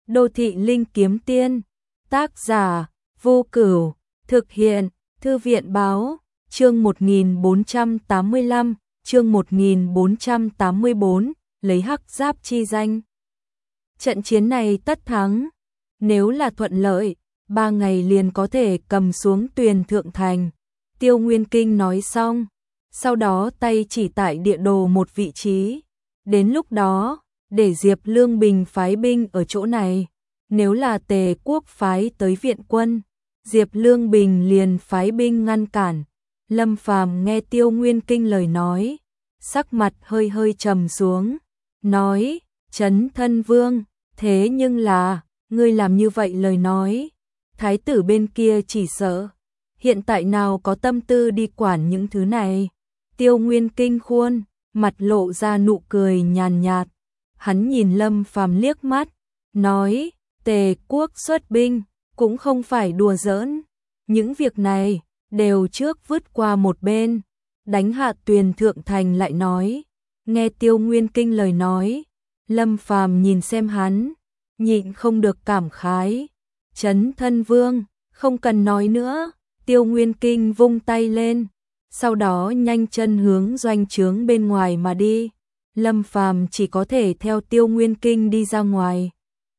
Đô thị linh kiếm tiên, tác giả Vô Cửu, thực hiện Thư viện báo, chương 1485, chương 1484, lấy hắc giáp chi danh. Trận chiến này tất thắng, nếu là thuận lợi, 3 ngày liền có thể cầm xuống Tuyền Thượng Thành. Tiêu Nguyên Kinh nói xong, sau đó tay chỉ tại địa đồ một vị trí. Đến lúc đó, để Diệp Lương Bình phái binh ở chỗ này. Nếu là Tề quốc phái tới viện quân, Diệp Lương Bình liền phái binh ngăn cản. Lâm Phàm nghe Tiêu Nguyên Kinh lời nói, sắc mặt hơi hơi trầm xuống, nói, Trấn Thân Vương, thế nhưng là, ngươi làm như vậy lời nói, thái tử bên kia chỉ sợ, hiện tại nào có tâm tư đi quản những thứ này. Tiêu Nguyên Kinh khuôn, mặt lộ ra nụ cười nhàn nhạt, hắn nhìn Lâm Phàm liếc mắt, nói, Tề quốc xuất binh, cũng không phải đùa giỡn, những việc này đều trước vứt qua một bên, đánh hạ Tuyền Thượng Thành lại nói. Nghe Tiêu Nguyên Kinh lời nói, Lâm Phàm nhìn xem hắn, nhịn không được cảm khái, Trấn Thân Vương, không cần nói nữa. Tiêu Nguyên Kinh vung tay lên, sau đó nhanh chân hướng doanh trướng bên ngoài mà đi. Lâm Phàm chỉ có thể theo Tiêu Nguyên Kinh đi ra ngoài.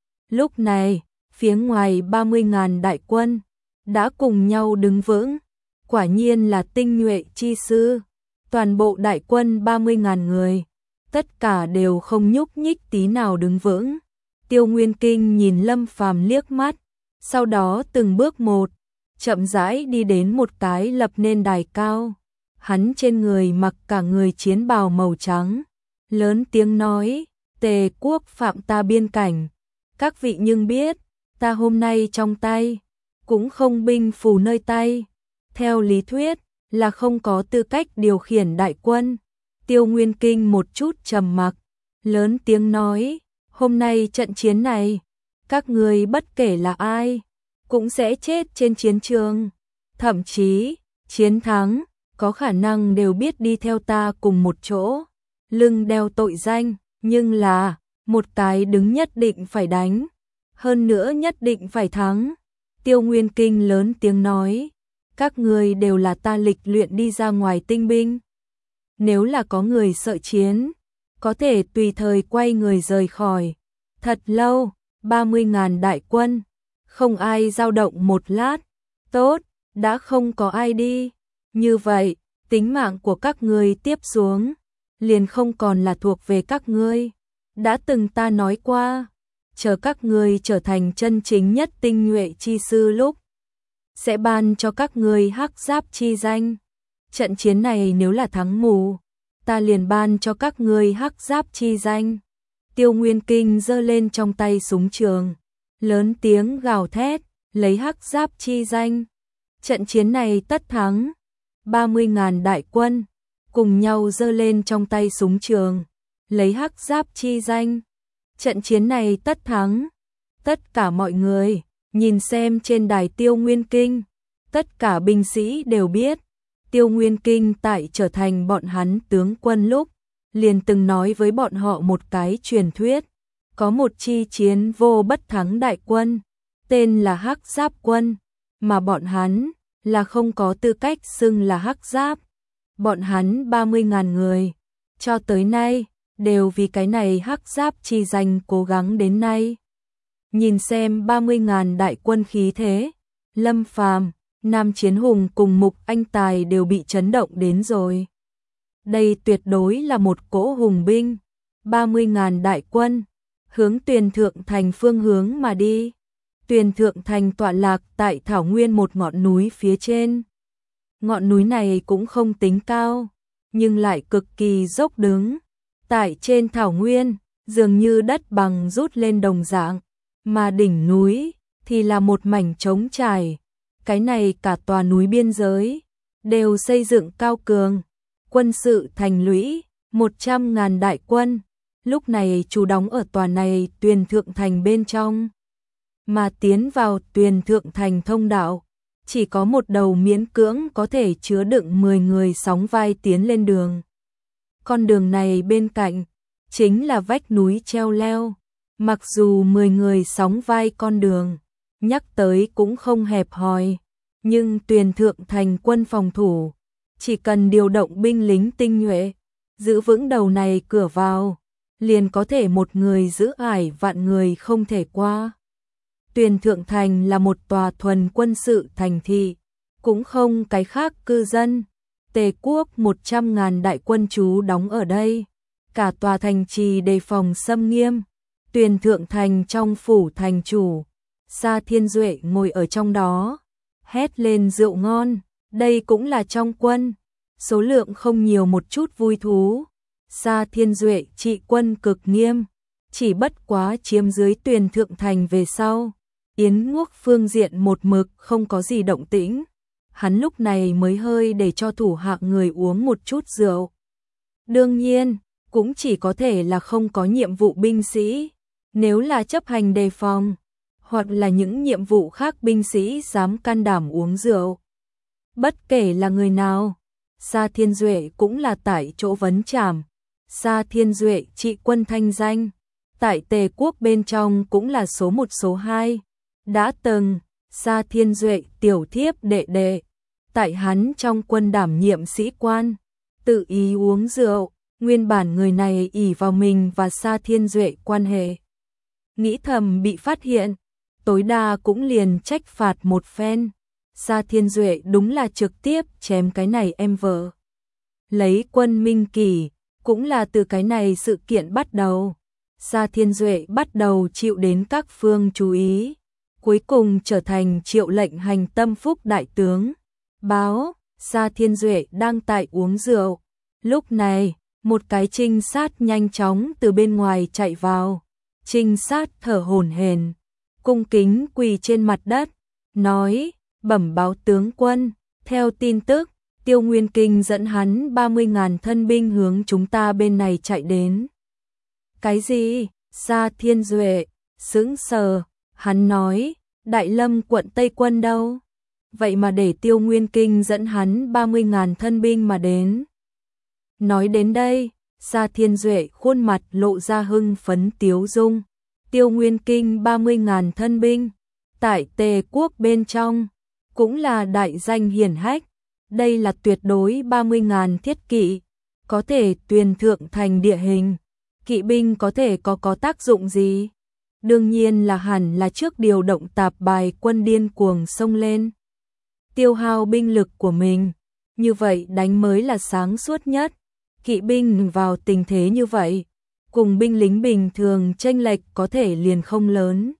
Lúc này, phía ngoài 30.000 đại quân đã cùng nhau đứng vững, quả nhiên là tinh nhuệ chi sư. Toàn bộ đại quân 30.000 người, tất cả đều không nhúc nhích tí nào đứng vững. Tiêu Nguyên Kinh nhìn Lâm Phàm liếc mắt, sau đó từng bước một, chậm rãi đi đến một cái lập nên đài cao. Hắn trên người mặc cả người chiến bào màu trắng, lớn tiếng nói, Tề quốc phạm ta biên cảnh, các vị nhưng biết, ta hôm nay trong tay, cũng không binh phù nơi tay, theo lý thuyết là không có tư cách điều khiển đại quân. Tiêu Nguyên Kinh một chút trầm mặc, lớn tiếng nói, hôm nay trận chiến này, các người bất kể là ai, cũng sẽ chết trên chiến trường, thậm chí, chiến thắng, có khả năng đều biết đi theo ta cùng một chỗ, lưng đeo tội danh, nhưng là, một cái đứng nhất định phải đánh, hơn nữa nhất định phải thắng. Tiêu Nguyên Kinh lớn tiếng nói, các người đều là ta lịch luyện đi ra ngoài tinh binh. Nếu là có người sợ chiến, có thể tùy thời quay người rời khỏi. Thật lâu, 30.000 đại quân, không ai dao động một lát. Tốt, đã không có ai đi. Như vậy, tính mạng của các ngươi tiếp xuống, liền không còn là thuộc về các ngươi. Đã từng ta nói qua, chờ các ngươi trở thành chân chính nhất tinh nhuệ chi sư lúc, sẽ ban cho các ngươi hắc giáp chi danh. Trận chiến này nếu là thắng mù, ta liền ban cho các ngươi hắc giáp chi danh. Tiêu Nguyên Kinh giơ lên trong tay súng trường, lớn tiếng gào thét, lấy hắc giáp chi danh. Trận chiến này tất thắng. 30.000 đại quân cùng nhau giơ lên trong tay súng trường, lấy hắc giáp chi danh. Trận chiến này tất thắng. Tất cả mọi người nhìn xem trên đài Tiêu Nguyên Kinh, tất cả binh sĩ đều biết, Tiêu Nguyên Kinh tại trở thành bọn hắn tướng quân lúc, liền từng nói với bọn họ một cái truyền thuyết, có một chi chiến vô bất thắng đại quân, tên là Hắc Giáp quân, mà bọn hắn là không có tư cách xưng là Hắc Giáp. Bọn hắn 30.000 người, cho tới nay, đều vì cái này Hắc Giáp chi danh cố gắng đến nay. Nhìn xem 30.000 đại quân khí thế, Lâm Phàm, Nam Chiến Hùng cùng Mục Anh Tài đều bị chấn động đến rồi. Đây tuyệt đối là một cỗ hùng binh, 30.000 đại quân, hướng Tuyền Thượng Thành phương hướng mà đi. Tuyền Thượng Thành tọa lạc tại thảo nguyên một ngọn núi phía trên. Ngọn núi này cũng không tính cao, nhưng lại cực kỳ dốc đứng. Tại trên thảo nguyên, dường như đất bằng rút lên đồng dạng, mà đỉnh núi thì là một mảnh trống trải. Cái này cả tòa núi biên giới đều xây dựng cao cường, quân sự thành lũy, 100.000 đại quân, lúc này trú đóng ở tòa này Tuyền Thượng Thành bên trong. Mà tiến vào Tuyền Thượng Thành thông đạo, chỉ có một đầu miễn cưỡng có thể chứa đựng 10 người sóng vai tiến lên đường. Con đường này bên cạnh, chính là vách núi treo leo, Mặc dù 10 người sóng vai con đường, nhắc tới cũng không hẹp hòi, nhưng Tuyền Thượng Thành quân phòng thủ, chỉ cần điều động binh lính tinh nhuệ, giữ vững đầu này cửa vào, liền có thể một người giữ ải vạn người không thể qua. Tuyền Thượng Thành là một tòa thuần quân sự thành thị, cũng không cái khác cư dân. Tề quốc 100.000 đại quân trú đóng ở đây, cả tòa thành trì đề phòng xâm nghiêm. Tuyền Thượng Thành trong phủ thành chủ, Sa Thiên Duệ ngồi ở trong đó, hét lên rượu ngon, đây cũng là trong quân, số lượng không nhiều một chút vui thú. Sa Thiên Duệ trị quân cực nghiêm, chỉ bất quá chiếm dưới Tuyền Thượng Thành về sau, Yến Quốc phương diện một mực không có gì động tĩnh. Hắn lúc này mới hơi để cho thủ hạ người uống một chút rượu. Đương nhiên, cũng chỉ có thể là không có nhiệm vụ binh sĩ, nếu là chấp hành đề phòng, hoặc là những nhiệm vụ khác binh sĩ dám can đảm uống rượu. Bất kể là người nào, Sa Thiên Duệ cũng là tại chỗ vấn trảm. Sa Thiên Duệ trị quân thanh danh, tại Tề quốc bên trong cũng là số 1 số 2. Đã từng, Sa Thiên Duệ tiểu thiếp đệ đệ, tại hắn trong quân đảm nhiệm sĩ quan, tự ý uống rượu, nguyên bản người này ỷ vào mình và Sa Thiên Duệ quan hệ. Nghĩ thầm bị phát hiện, tối đa cũng liền trách phạt một phen. Sa Thiên Duệ đúng là trực tiếp chém cái này em vợ. Lấy quân Minh Kỷ, cũng là từ cái này sự kiện bắt đầu. Sa Thiên Duệ bắt đầu chịu đến các phương chú ý, cuối cùng trở thành Triệu lệnh hành tâm phúc đại tướng. Báo, Sa Thiên Duệ đang tại uống rượu. Lúc này, một cái trinh sát nhanh chóng từ bên ngoài chạy vào. Trinh sát thở hổn hển, cung kính quỳ trên mặt đất, nói, bẩm báo tướng quân, theo tin tức, Tiêu Nguyên Kinh dẫn hắn 30.000 thân binh hướng chúng ta bên này chạy đến. Cái gì? Sa Thiên Duệ sững sờ, hắn nói, Đại Lâm quận Tây quân đâu? Vậy mà để Tiêu Nguyên Kinh dẫn hắn 30.000 thân binh mà đến. Nói đến đây, Sa Thiên Duệ khuôn mặt lộ ra hưng phấn tiếu dung. Tiêu Nguyên Kinh 30.000 thân binh, tại Tề quốc bên trong, cũng là đại danh hiển hách. Đây là tuyệt đối 30.000 thiết kỵ, có thể Tuyền Thượng Thành địa hình. Kỵ binh có thể có tác dụng gì? Đương nhiên là hẳn là trước điều động tạp bài quân điên cuồng xông lên. Tiêu hao binh lực của mình, như vậy đánh mới là sáng suốt nhất. Kỵ binh vào tình thế như vậy, cùng binh lính bình thường chênh lệch có thể liền không lớn.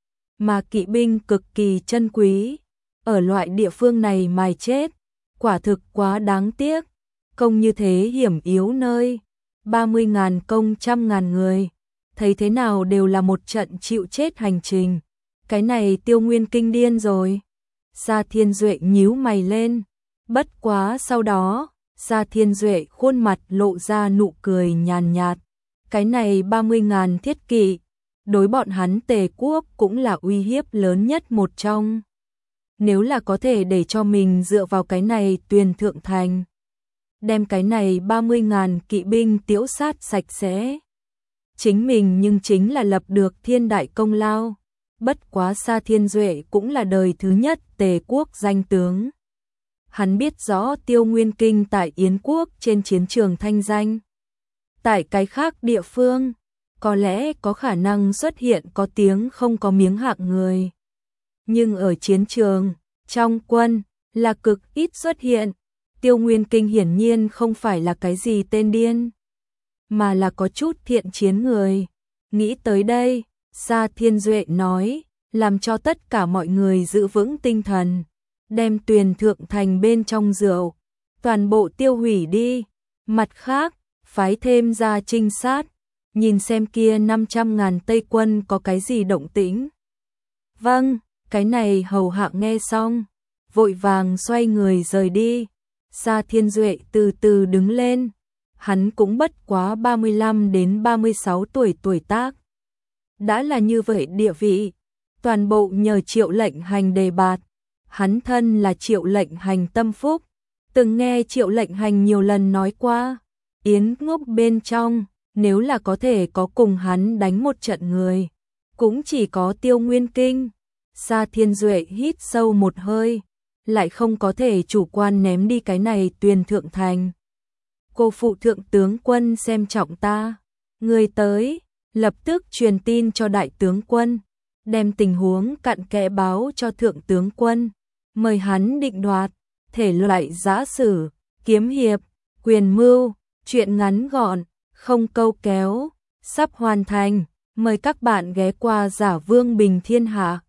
Mà kỵ binh cực kỳ chân quý, ở loại địa phương này mài chết, quả thực quá đáng tiếc. Công như thế hiểm yếu nơi, 30.000 công 100.000 người, thấy thế nào đều là một trận chịu chết hành trình. Cái này Tiêu Nguyên Kinh điên rồi. Sa Thiên Duệ nhíu mày lên, bất quá sau đó, Sa Thiên Duệ khuôn mặt lộ ra nụ cười nhàn nhạt. Cái này 30.000 thiết kỵ, đối bọn hắn Tề quốc cũng là uy hiếp lớn nhất một trong. Nếu là có thể để cho mình dựa vào cái này Tuyền Thượng Thành, đem cái này 30.000 kỵ binh tiễu sát sạch sẽ, chính mình nhưng chính là lập được thiên đại công lao. Bất quá Sa Thiên Duệ cũng là đời thứ nhất Tề quốc danh tướng. Hắn biết rõ Tiêu Nguyên Kinh tại Yến quốc trên chiến trường thanh danh. Tại cái khác địa phương, có lẽ có khả năng xuất hiện có tiếng không có miếng hạng người. Nhưng ở chiến trường, trong quân, là cực ít xuất hiện. Tiêu Nguyên Kinh hiển nhiên không phải là cái gì tên điên, mà là có chút thiện chiến người. Nghĩ tới đây, Sa Thiên Duệ nói, làm cho tất cả mọi người giữ vững tinh thần, đem Tuyền Thượng Thành bên trong rượu, toàn bộ tiêu hủy đi. Mặt khác, phái thêm ra trinh sát, nhìn xem kia 500.000 Tây quân có cái gì động tĩnh. Vâng, cái này hầu hạ nghe xong, vội vàng xoay người rời đi. Sa Thiên Duệ từ từ đứng lên, hắn cũng bất quá 35 đến 36 tuổi tác. Đã là như vậy địa vị, toàn bộ nhờ Triệu lệnh hành đề bạt. Hắn thân là Triệu lệnh hành tâm phúc, từng nghe Triệu lệnh hành nhiều lần nói qua, Yến Ngốc bên trong, nếu là có thể có cùng hắn đánh một trận người, cũng chỉ có Tiêu Nguyên Kinh. Sa Thiên Duệ hít sâu một hơi, lại không có thể chủ quan ném đi cái này Tuyền Thượng Thành. Cô phụ thượng tướng quân xem trọng ta, người tới, lập tức truyền tin cho đại tướng quân, đem tình huống cặn kẽ báo cho thượng tướng quân, mời hắn định đoạt, thể loại giã sử, kiếm hiệp, quyền mưu, chuyện ngắn gọn, không câu kéo, sắp hoàn thành, mời các bạn ghé qua Giả Vương Bình Thiên Hạ.